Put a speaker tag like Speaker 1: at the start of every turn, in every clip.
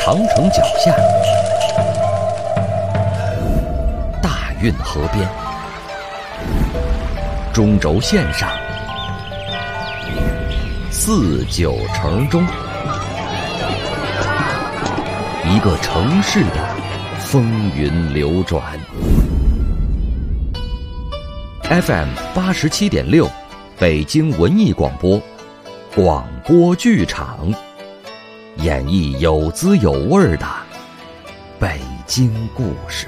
Speaker 1: 长城脚下，大运河边，中轴线上，四九城中，一个城市的风云流转。FM 87.6，北京文艺广播，广播剧场，演绎有滋有味的北京故事。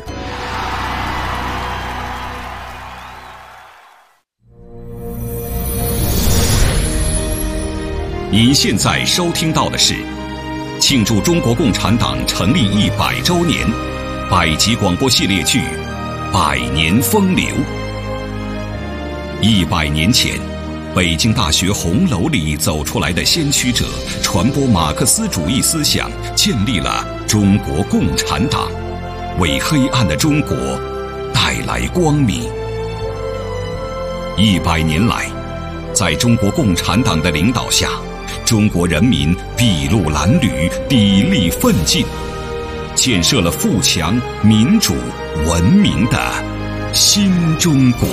Speaker 2: 您现在收听到的是庆祝中国共产党成立100周年百集广播系列剧《百年风流》。100年前，北京大学红楼里走出来的先驱者，传播马克思主义思想，建立了中国共产党，为黑暗的中国带来光明。100年来，在中国共产党的领导下，中国人民筚路蓝缕，砥砺奋进，建设了富强、民主、文明的新中国。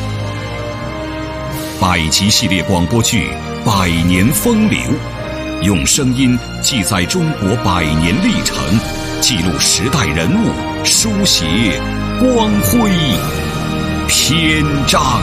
Speaker 2: 百集系列广播剧《百年风流》，用声音记载中国100年历程，记录时代人物，书写光辉篇章。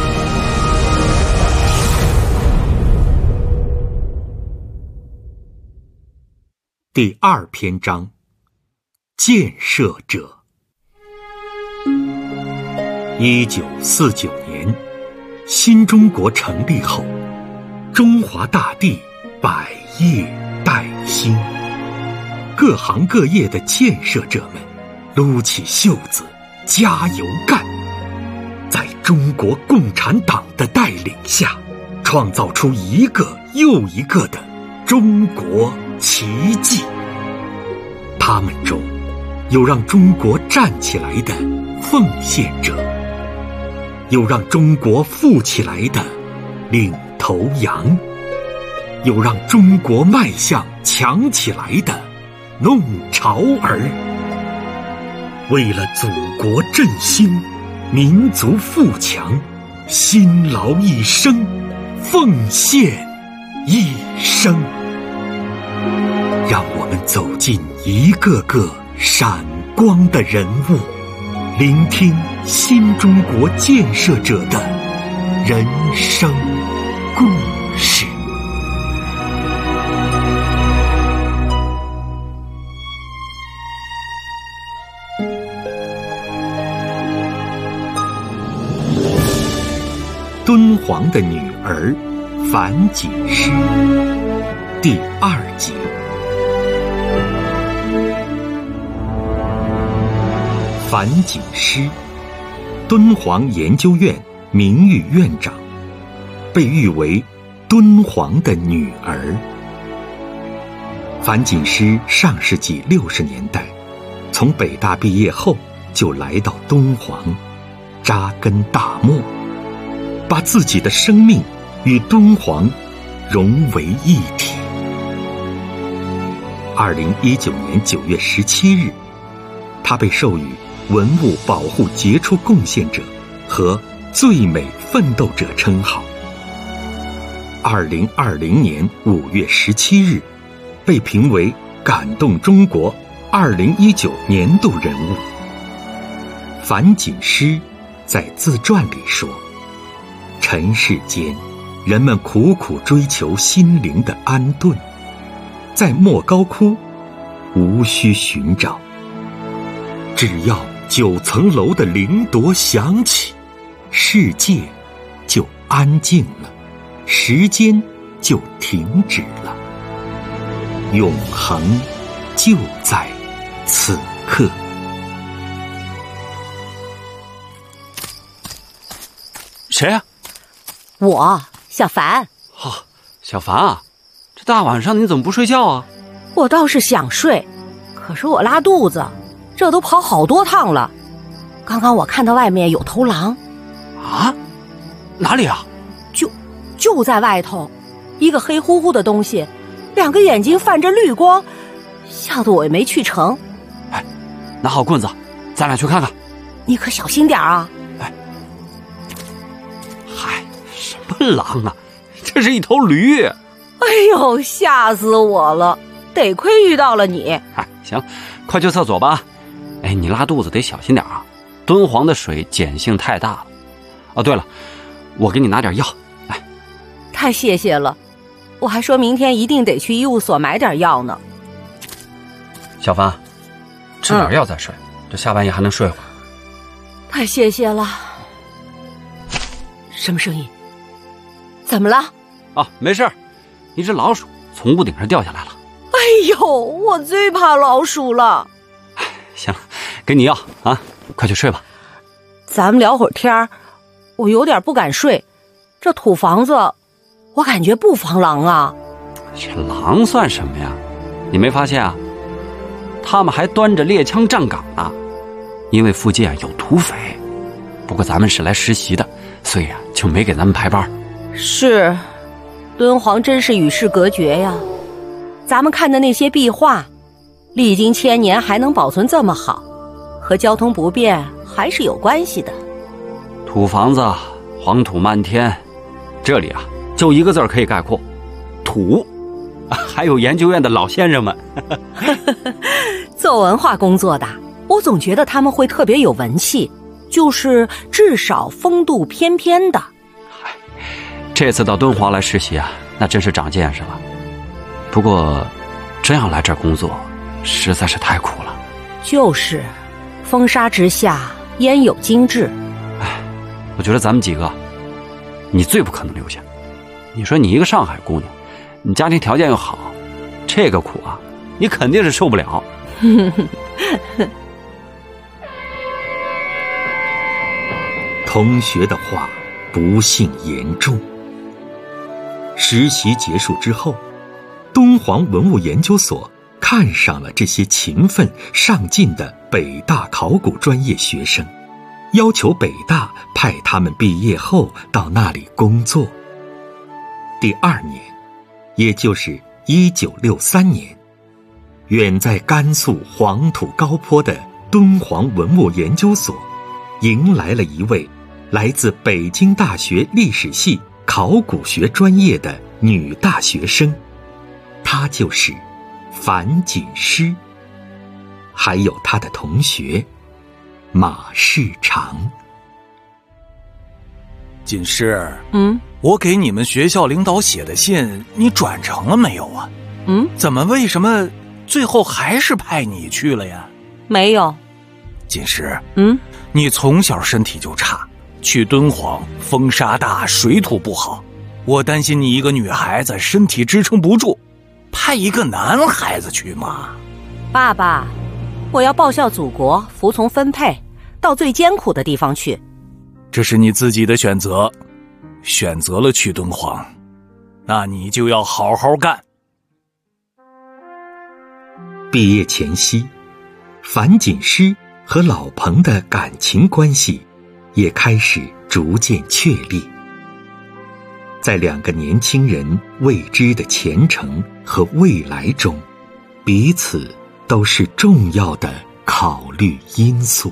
Speaker 3: 第2篇章，建设者。1949年，新中国成立后，中华大地百业待兴，各行各业的建设者们撸起袖子加油干，在中国共产党的带领下，创造出一个又一个的中国奇迹。他们中有让中国站起来的奉献者，有让中国富起来的领头羊，有让中国迈向强起来的弄潮儿。为了祖国振兴，民族富强，辛劳一生，奉献一生。让我们走进一个个闪光的人物，聆听新中国建设者的人生故事。敦煌的女儿樊锦诗，第2集。樊锦诗，敦煌研究院名誉院长，被誉为敦煌的女儿。樊锦诗上世纪60年代从北大毕业后就来到敦煌，扎根大漠，把自己的生命与敦煌融为一体。2019年9月17日，他被授予文物保护杰出贡献者和最美奋斗者称号。2020年5月17日，被评为感动中国2019年度人物。樊锦诗在自传里说，尘世间人们苦苦追求心灵的安顿，在莫高窟无需寻找，只要9层楼的铃铎响起，世界就安静了，时间就停止了，永恒就在此刻。
Speaker 4: 谁啊？
Speaker 5: 我，小樊。
Speaker 4: 小樊啊，这大晚上你怎么不睡觉啊？
Speaker 5: 我倒是想睡，可是我拉肚子，这都跑好多趟了。刚刚我看到外面有头狼。
Speaker 4: 啊？哪里啊？
Speaker 5: 就在外头，一个黑乎乎的东西，2个眼睛泛着绿光， 吓得我也没去成。
Speaker 4: 哎，拿好棍子，咱俩去看看。
Speaker 5: 你可小心点啊！
Speaker 4: 哎，嗨，什么狼啊，这是一头驴！
Speaker 5: 哎呦，吓死我了！得亏遇到了你。
Speaker 4: 哎，行，快去厕所吧。哎，你拉肚子得小心点啊，敦煌的水碱性太大了。哦，对了，我给你拿点药。哎，
Speaker 5: 太谢谢了，我还说明天一定得去医务所买点药呢。
Speaker 4: 小芳，吃点药再睡，这下半夜还能睡会儿。
Speaker 5: 太谢谢了。什么声音？怎么了？
Speaker 4: 啊，没事，一只老鼠从屋顶上掉下来了。
Speaker 5: 哎呦，我最怕老鼠了。
Speaker 4: 行了，给你药啊，快去睡吧。
Speaker 5: 咱们聊会儿天儿，我有点不敢睡。这土房子，我感觉不防狼啊。
Speaker 4: 这狼算什么呀？你没发现啊？他们还端着猎枪站岗呢。因为附近有土匪，不过咱们是来实习的，所以就没给咱们排班。
Speaker 5: 是，敦煌真是与世隔绝呀。咱们看的那些壁画，历经千年还能保存这么好，和交通不便还是有关系的。
Speaker 4: 土房子，黄土漫天，这里就一个字可以概括：土。还有研究院的老先生们。
Speaker 5: 做文化工作的，我总觉得他们会特别有文气，就是至少风度翩翩的。
Speaker 4: 这次到敦煌来实习那真是长见识了。不过真要来这儿工作，实在是太苦了。
Speaker 5: 就是风沙之下焉有精致。
Speaker 4: 我觉得咱们几个，你最不可能留下。你说你一个上海姑娘，你家庭条件又好，这个苦你肯定是受不了。
Speaker 3: 同学的话不幸言中。实习结束之后，敦煌文物研究所看上了这些勤奋上进的北大考古专业学生，要求北大派他们毕业后到那里工作。第2年，也就是1963年，远在甘肃黄土高坡的敦煌文物研究所迎来了一位来自北京大学历史系考古学专业的女大学生，她就是樊锦诗，还有她的同学马世长。
Speaker 6: 锦诗，我给你们学校领导写的信，你转成了没有啊？为什么最后还是派你去了呀？
Speaker 5: 没有。
Speaker 6: 锦诗，你从小身体就差，去敦煌风沙大，水土不好，我担心你一个女孩子身体支撑不住，派一个男孩子去嘛。
Speaker 5: 爸爸，我要报效祖国，服从分配，到最艰苦的地方去。
Speaker 6: 这是你自己的选择，选择了去敦煌，那你就要好好干。
Speaker 3: 毕业前夕，樊锦诗和老彭的感情关系也开始逐渐确立。在2个年轻人未知的前程和未来中，彼此都是重要的考虑因素。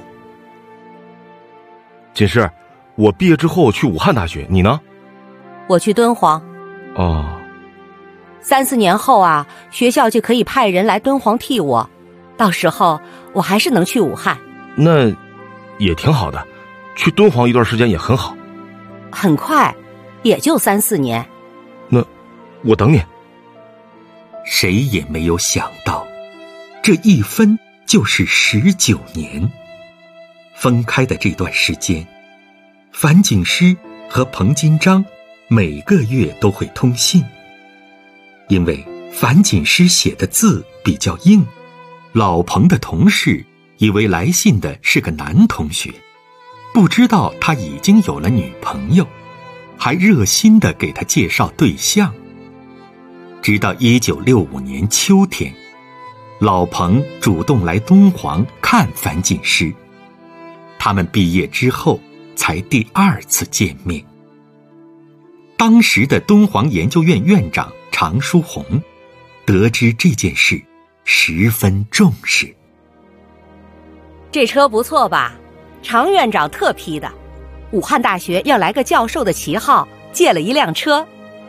Speaker 7: 锦诗，我毕业之后去武汉大学，你呢？
Speaker 5: 我去敦煌。
Speaker 7: 哦。
Speaker 5: 3、4年后学校就可以派人来敦煌替我，到时候我还是能去武汉。
Speaker 7: 那也挺好的，去敦煌一段时间也很好。
Speaker 5: 很快，也就3、4年。
Speaker 7: 那我等你。
Speaker 3: 谁也没有想到，这一分就是19年。分开的这段时间，樊锦诗和彭金章每个月都会通信。因为樊锦诗写的字比较硬，老彭的同事以为来信的是个男同学，不知道他已经有了女朋友，还热心地给他介绍对象。直到1965年秋天，老彭主动来敦煌看樊锦诗，他们毕业之后才第2次见面。当时的敦煌研究院院长常书鸿得知这件事， 十分重视。
Speaker 5: 这车不错吧？常院长特批的，武汉大学要来个教授的旗号，借了一辆车。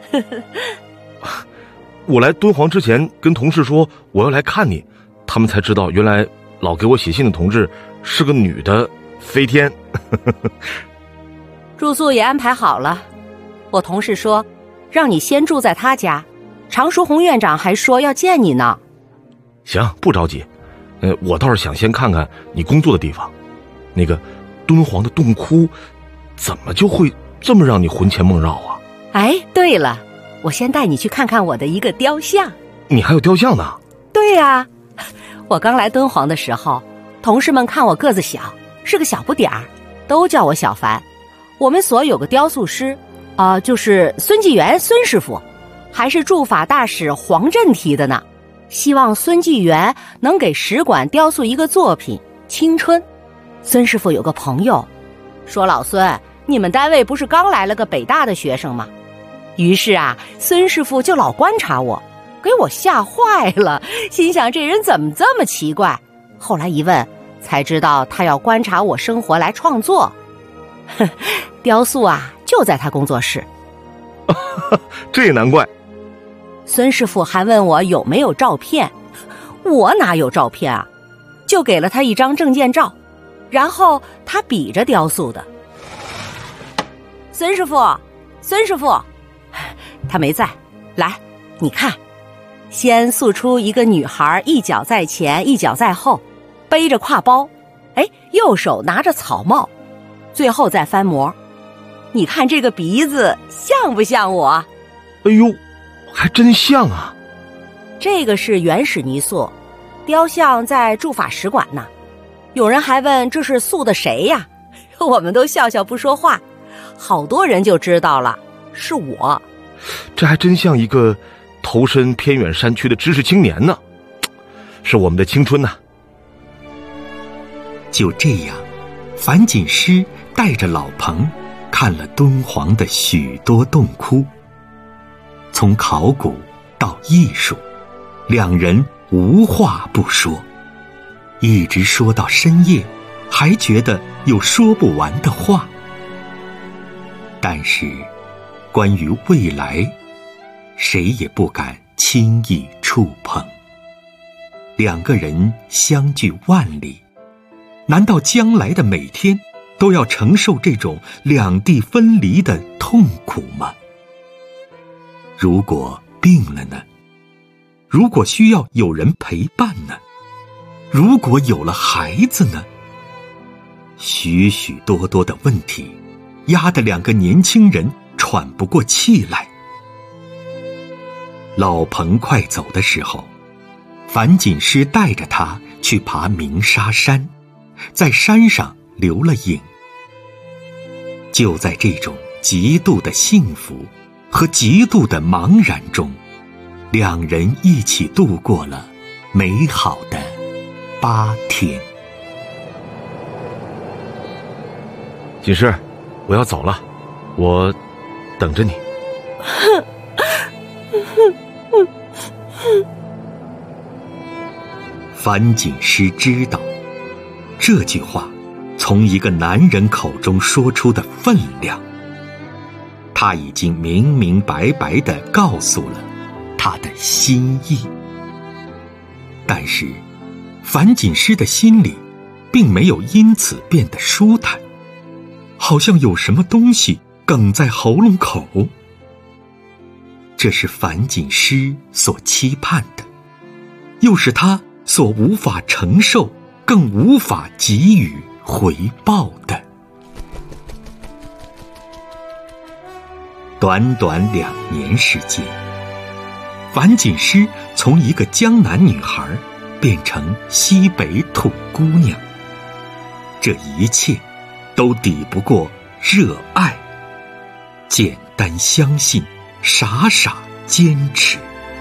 Speaker 7: 我来敦煌之前跟同事说我要来看你，他们才知道原来老给我写信的同志是个女的，飞天。
Speaker 5: 住宿也安排好了，我同事说让你先住在他家，常淑红院长还说要见你呢。
Speaker 7: 行，不着急。我倒是想先看看你工作的地方。那个敦煌的洞窟怎么就会这么让你魂牵梦绕啊？
Speaker 5: 哎，对了，我先带你去看看我的一个雕像。
Speaker 7: 你还有雕像呢？
Speaker 5: 对呀，我刚来敦煌的时候，同事们看我个子小，是个小不点儿，都叫我小凡。我们所有个雕塑师就是孙纪元孙师傅，还是驻法大使黄振提的呢，希望孙纪元能给使馆雕塑一个作品《青春》。孙师傅有个朋友说，老孙，你们单位不是刚来了个北大的学生吗？于是孙师傅就老观察我，给我吓坏了，心想这人怎么这么奇怪。后来一问才知道，他要观察我生活来创作。雕塑就在他工作室。
Speaker 7: 这也难怪。
Speaker 5: 孙师傅还问我有没有照片，我哪有照片啊，就给了他一张证件照，然后他比着雕塑的。孙师傅，他没在。来，你看，先塑出一个女孩，一脚在前，一脚在后，背着挎包，右手拿着草帽，最后再翻模。你看这个鼻子像不像我？
Speaker 7: 哎呦，还真像啊。
Speaker 5: 这个是原始泥塑，雕像在驻法使馆呢。有人还问这是塑的谁呀？我们都笑笑不说话，好多人就知道了，是我。
Speaker 7: 这还真像一个投身偏远山区的知识青年呢，是我们的青春呢。
Speaker 3: 就这样，樊锦诗带着老彭看了敦煌的许多洞窟，从考古到艺术，两人无话不说，一直说到深夜，还觉得有说不完的话。但是关于未来，谁也不敢轻易触碰。两个人相距万里，难道将来的每天都要承受这种两地分离的痛苦吗？如果病了呢？如果需要有人陪伴呢？如果有了孩子呢？许许多多的问题压得两个年轻人喘不过气来。老彭快走的时候，樊锦诗带着他去爬鸣沙山，在山上留了影。就在这种极度的幸福和极度的茫然中，两人一起度过了美好的8天。
Speaker 7: 锦诗，我要走了，我等着你。
Speaker 3: 樊锦诗知道，这句话从一个男人口中说出的分量，他已经明明白白地告诉了他的心意。但是樊锦诗的心里并没有因此变得舒坦，好像有什么东西哽在喉咙口。这是樊锦诗所期盼的，又是他所无法承受，更无法给予回报的。短短2年时间，樊锦诗从一个江南女孩变成西北土姑娘，这一切都抵不过热爱、简单相信、傻傻坚持。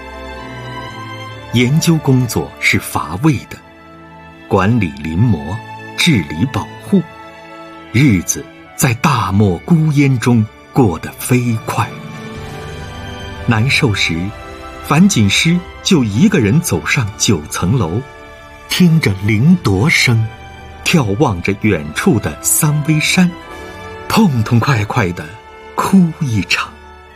Speaker 3: 研究工作是乏味的，管理临摹，治理保护，日子在大漠孤烟中过得飞快。难受时， 樊锦诗就一个人走上9层楼，听着铃铎声，眺望着远处的三危山，痛痛快快地哭一场。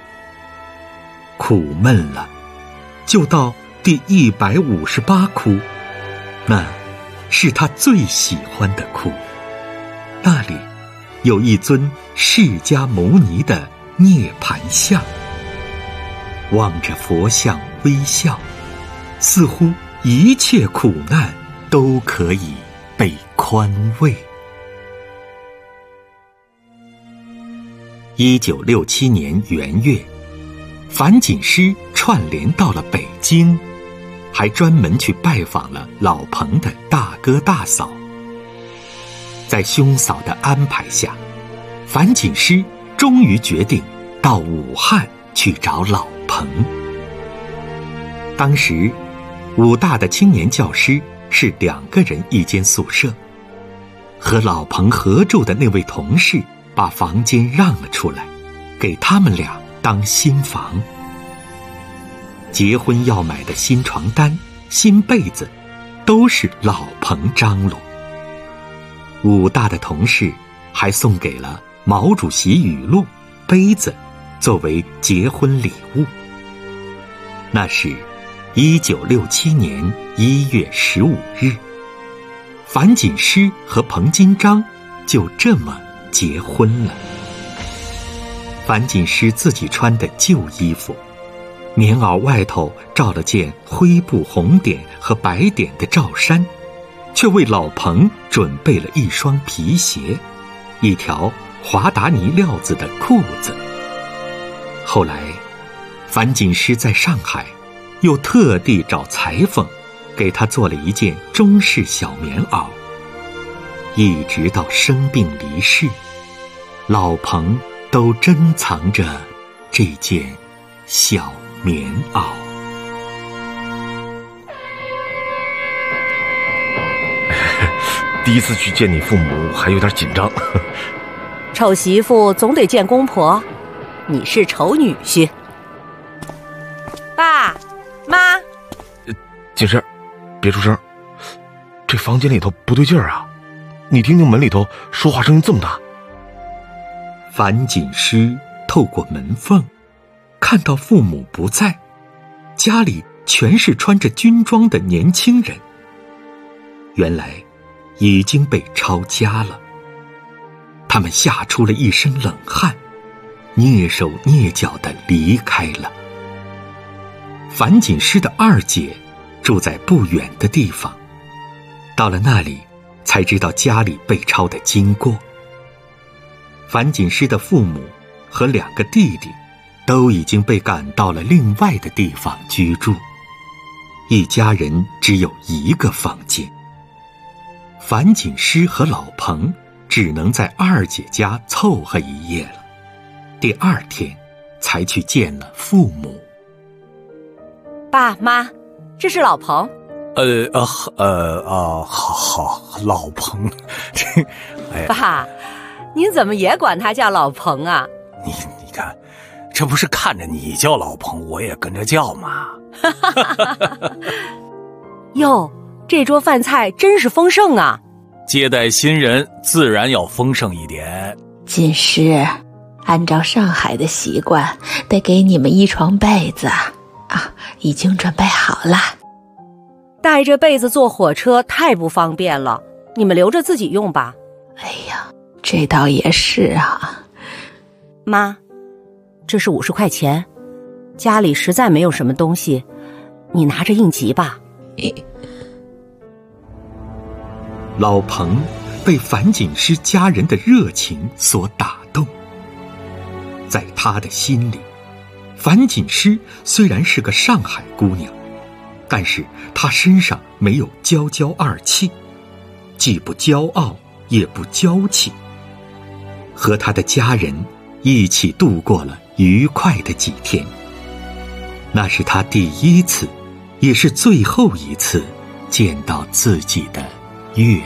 Speaker 3: 苦闷了，就到第158窟，那是他最喜欢的窟。那里有一尊释迦牟尼的涅槃像，望着佛像微笑，似乎一切苦难都可以被宽慰。1967年元月，樊锦诗串联到了北京，还专门去拜访了老彭的大哥大嫂。在兄嫂的安排下，樊锦诗终于决定到武汉去找老彭。当时武大的青年教师是2个人一间宿舍，和老彭合住的那位同事把房间让了出来，给他们俩当新房。结婚要买的新床单、新被子都是老彭张罗。武大的同事还送给了毛主席语录、杯子作为结婚礼物。那是1967年1月15日，樊锦诗和彭金章就这么结婚了。樊锦诗自己穿的旧衣服，棉袄外头罩了件灰布红点和白点的罩衫，却为老彭准备了一双皮鞋，一条华达尼料子的裤子。后来樊锦诗在上海又特地找裁缝给他做了一件中式小棉袄，一直到生病离世，老彭都珍藏着这件小棉袄。
Speaker 7: 第一次去见你父母还有点紧张。
Speaker 5: 丑媳妇总得见公婆，你是丑女婿。爸妈，
Speaker 7: 锦诗，别出声，这房间里头不对劲儿啊，你听听门里头说话声音这么大。
Speaker 3: 樊锦诗透过门缝看到父母不在，家里全是穿着军装的年轻人，原来已经被抄家了。他们吓出了一身冷汗，蹑手蹑脚地离开了。樊锦诗的二姐住在不远的地方，到了那里才知道家里被抄的经过。樊锦诗的父母和2个弟弟都已经被赶到了另外的地方居住，一家人只有1个房间。樊锦诗和老彭只能在二姐家凑合一夜了，第2天才去见了父母。
Speaker 5: 爸妈，这是老彭。
Speaker 6: 好，老彭，
Speaker 5: 爸，您怎么也管他叫老彭啊？
Speaker 6: 你看，这不是看着你叫老彭，我也跟着叫嘛。
Speaker 5: 哟，这桌饭菜真是丰盛啊！
Speaker 6: 接待新人自然要丰盛一点。
Speaker 8: 锦诗，按照上海的习惯，得给你们1床被子啊，已经准备好了。
Speaker 5: 带着被子坐火车太不方便了，你们留着自己用吧。
Speaker 8: 哎呀，这倒也是啊。
Speaker 5: 妈，这是50块钱，家里实在没有什么东西，你拿着应急吧。
Speaker 3: 老彭被樊锦诗家人的热情所打动，在他的心里，樊锦诗虽然是个上海姑娘，但是她身上没有娇娇二气，既不骄傲也不娇气。和他的家人一起度过了愉快的几天，那是他第1次，也是最后一次见到自己的岳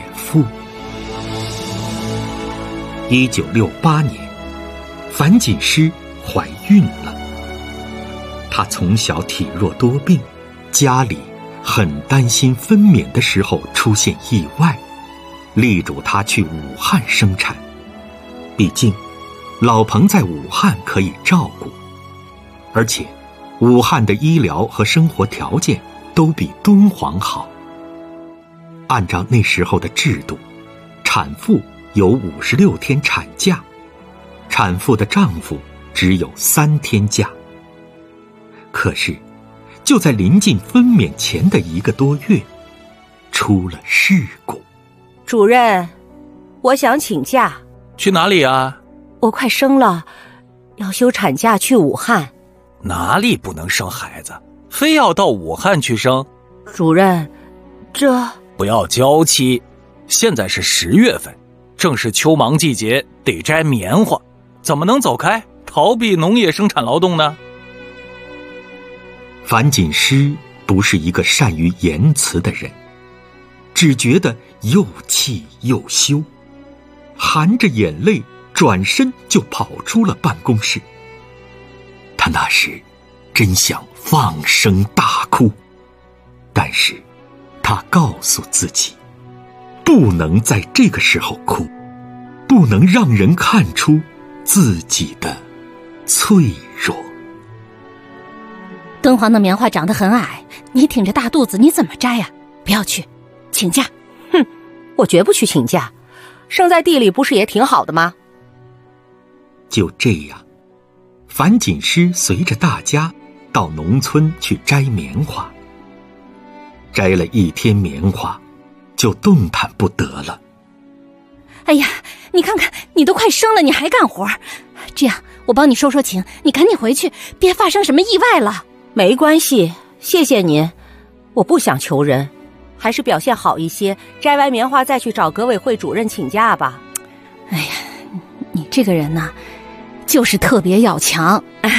Speaker 3: 父。1968年，樊锦诗怀孕了。 她从小体弱多病，家里很担心分娩的时候出现意外，力主她去武汉生产。毕竟老彭在武汉可以照顾，而且武汉的医疗和生活条件都比敦煌好。按照那时候的制度，产妇有56天产假，产妇的丈夫只有3天假。可是就在临近分娩前的1个多月，出了事故。
Speaker 5: 主任，我想请假。
Speaker 6: 去哪里啊？
Speaker 5: 我快生了，要休产假去武汉。
Speaker 6: 哪里不能生孩子，非要到武汉去生？
Speaker 5: 主任，这……
Speaker 6: 不要娇气，现在是10月份，正是秋忙季节，得摘棉花，怎么能走开，逃避农业生产劳动呢？
Speaker 3: 樊锦诗不是一个善于言辞的人，只觉得又气又羞，含着眼泪转身就跑出了办公室。他那时真想放声大哭，但是他告诉自己，不能在这个时候哭，不能让人看出自己的脆弱。
Speaker 9: 敦煌的棉花长得很矮，你挺着大肚子，你怎么摘呀？不要去，请假。
Speaker 5: 哼，我绝不去请假，生在地里不是也挺好的吗？
Speaker 3: 就这样，樊锦诗随着大家到农村去摘棉花。摘了1天棉花，就动弹不得了。
Speaker 9: 哎呀，你看看，你都快生了，你还干活？这样，我帮你说说情，你赶紧回去，别发生什么意外了。
Speaker 5: 没关系，谢谢您，我不想求人，还是表现好一些，摘完棉花再去找革委会主任请假吧。
Speaker 9: 哎呀，你这个人呢，就是特别要强。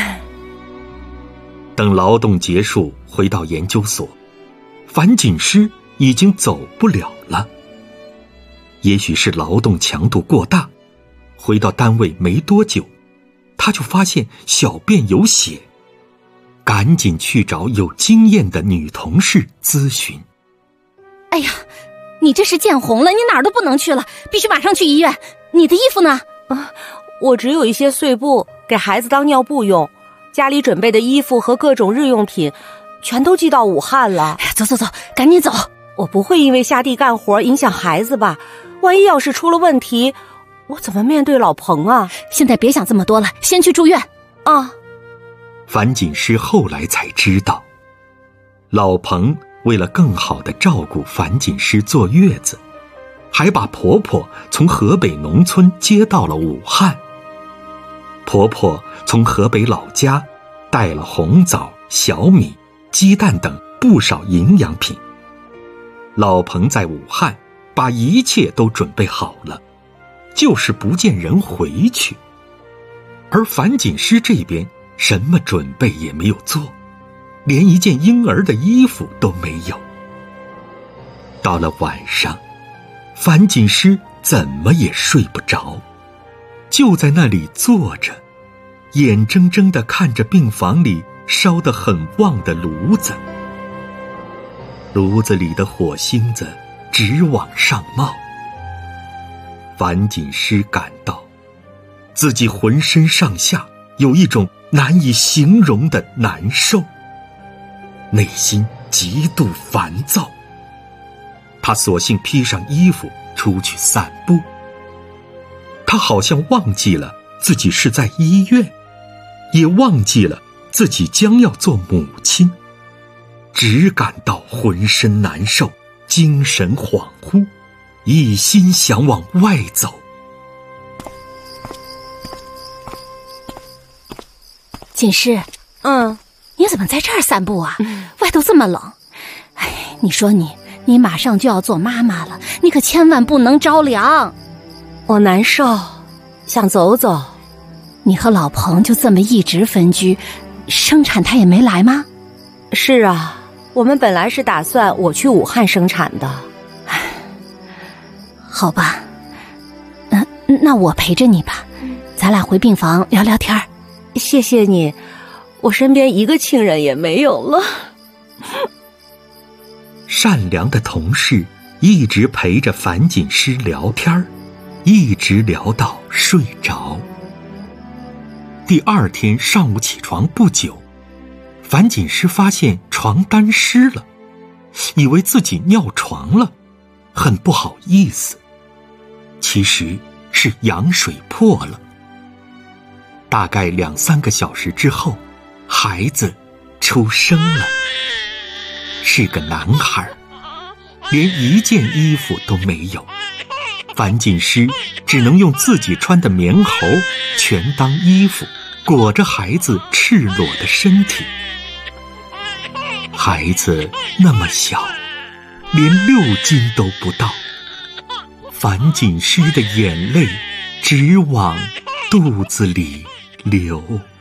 Speaker 3: 等劳动结束，回到研究所，樊锦诗已经走不了了。也许是劳动强度过大，回到单位没多久，他就发现小便有血，赶紧去找有经验的女同事咨询。
Speaker 9: 哎呀，你这是见红了，你哪儿都不能去了，必须马上去医院。你的衣服呢？
Speaker 5: 我只有一些碎布给孩子当尿布用，家里准备的衣服和各种日用品全都寄到武汉了。
Speaker 9: 走走走，赶紧走。
Speaker 5: 我不会因为下地干活影响孩子吧？万一要是出了问题，我怎么面对老彭啊？
Speaker 9: 现在别想这么多了，先去住院。
Speaker 5: 啊。
Speaker 3: 樊锦诗后来才知道，老彭为了更好地照顾樊锦诗坐月子，还把婆婆从河北农村接到了武汉。婆婆从河北老家带了红枣、小米、鸡蛋等不少营养品。老彭在武汉把一切都准备好了，就是不见人回去。而樊锦诗这边什么准备也没有做，连一件婴儿的衣服都没有。到了晚上，樊锦诗怎么也睡不着，就在那里坐着，眼睁睁地看着病房里烧得很旺的炉子，炉子里的火星子直往上冒。樊锦诗感到自己浑身上下有一种难以形容的难受，内心极度烦躁。他索性披上衣服出去散步。他好像忘记了自己是在医院，也忘记了自己将要做母亲，只感到浑身难受，精神恍惚，一心想往外走。
Speaker 9: 锦诗，你怎么在这儿散步啊？外头这么冷。哎，你说你马上就要做妈妈了，你可千万不能着凉。
Speaker 5: 我难受，想走走。
Speaker 9: 你和老彭就这么一直分居，生产他也没来吗？
Speaker 5: 是啊，我们本来是打算我去武汉生产的。
Speaker 9: 好吧，那我陪着你吧，咱俩回病房聊聊天。
Speaker 5: 谢谢你， 我身边一个亲人也没有了。
Speaker 3: 善良的同事一直陪着樊锦诗聊天，一直聊到睡着。第二天上午起床不久，樊锦诗发现床单湿了，以为自己尿床了，很不好意思。其实是羊水破了。大概2-3个小时之后，孩子出生了，是个男孩，连一件衣服都没有。樊锦诗只能用自己穿的棉猴全当衣服，裹着孩子赤裸的身体。孩子那么小，连6斤都不到。樊锦诗的眼泪直往肚子里流。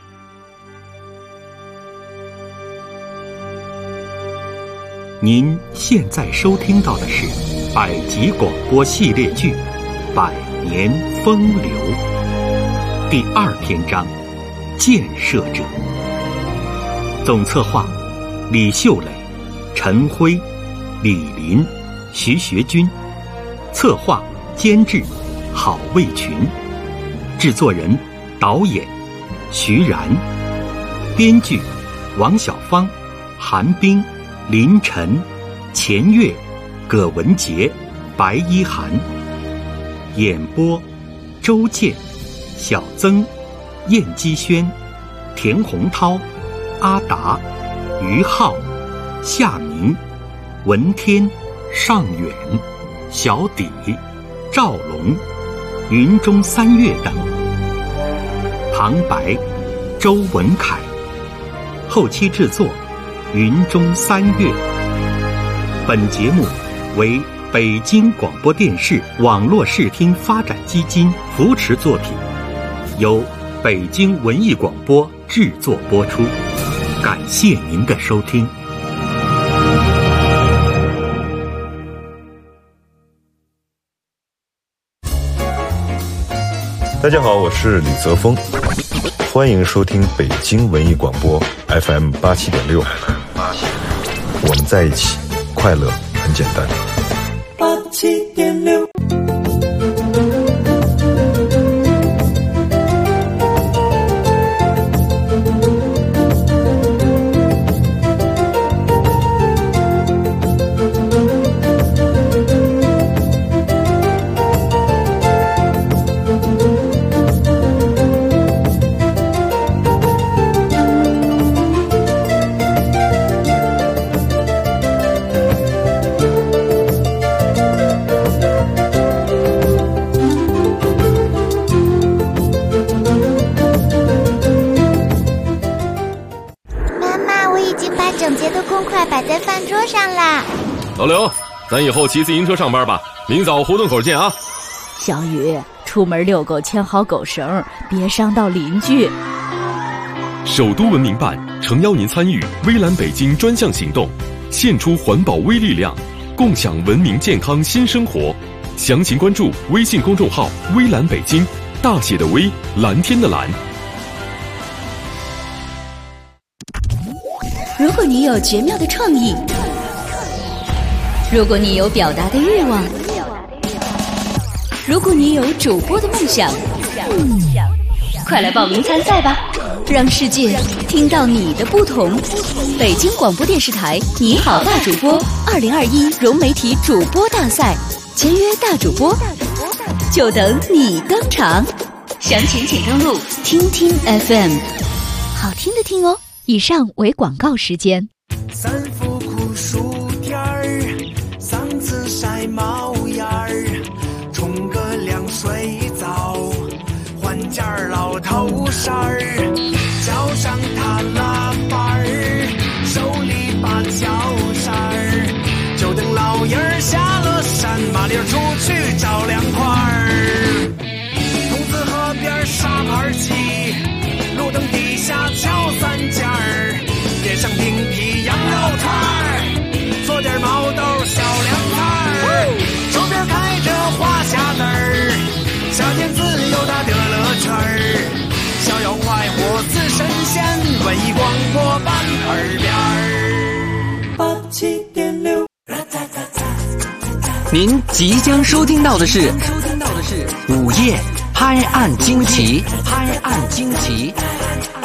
Speaker 3: 您现在收听到的是百集广播系列剧《百年风流》第2篇章《建设者》。总策划李秀磊、陈辉、李林、徐学军，策划监制郝卫群，制作人导演徐然，编剧王小芳、韩冰、林晨、钱月、葛文杰、白一涵，演播周健、小曾、燕姬轩、田洪涛、阿达、于浩、夏明、文天、尚远、小底、赵龙、云中三月等。旁白周文凯，后期制作云中三月。本节目为北京广播电视网络视听发展基金扶持作品，由北京文艺广播制作播出。感谢您的收听。
Speaker 10: 大家好，我是李泽峰，欢迎收听北京文艺广播 FM 87.6。我们在一起，快乐很简单。87.6。
Speaker 11: 老刘，咱以后骑自行车上班吧，明早胡同口见啊。
Speaker 9: 小雨，出门遛狗牵好狗绳，别伤到邻居。
Speaker 11: 首都文明办诚邀您参与微蓝北京专项行动，献出环保微力量，共享文明健康新生活。详情关注微信公众号微蓝北京，大写的微，蓝天的蓝。
Speaker 12: 如果你有绝妙的创意，如果你有表达的欲望，如果你有主播的梦想，快来报名参赛吧，让世界听到你的不同。北京广播电视台你好大主播2021融媒体主播大赛，签约大主播，就等你登场。详情请登录听听 FM， 好听的听哦。
Speaker 9: 以上为广告时间。
Speaker 13: 三伏酷暑天儿，嗓子晒冒烟儿，冲个凉水澡，换件老头衫儿，脚上踏喇叭儿，手里把脚扇儿，就等老爷儿下了山，麻溜出去找凉快儿。筒子河边沙盘棋，路灯底下敲三尖儿，点上冰皮羊肉串儿，做点毛豆小凉菜儿，周边开着花匣子儿，夏天自由大的乐圈儿，逍遥快活似神仙，文艺广
Speaker 14: 您即将收听到的是午夜拍案惊奇。